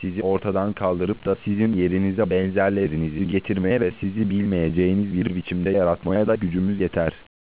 sizi ortadan kaldırıp da sizin yerinize benzerlerinizi getirmeye ve sizi bilmeyeceğiniz bir biçimde yaratmaya da gücümüz yeter.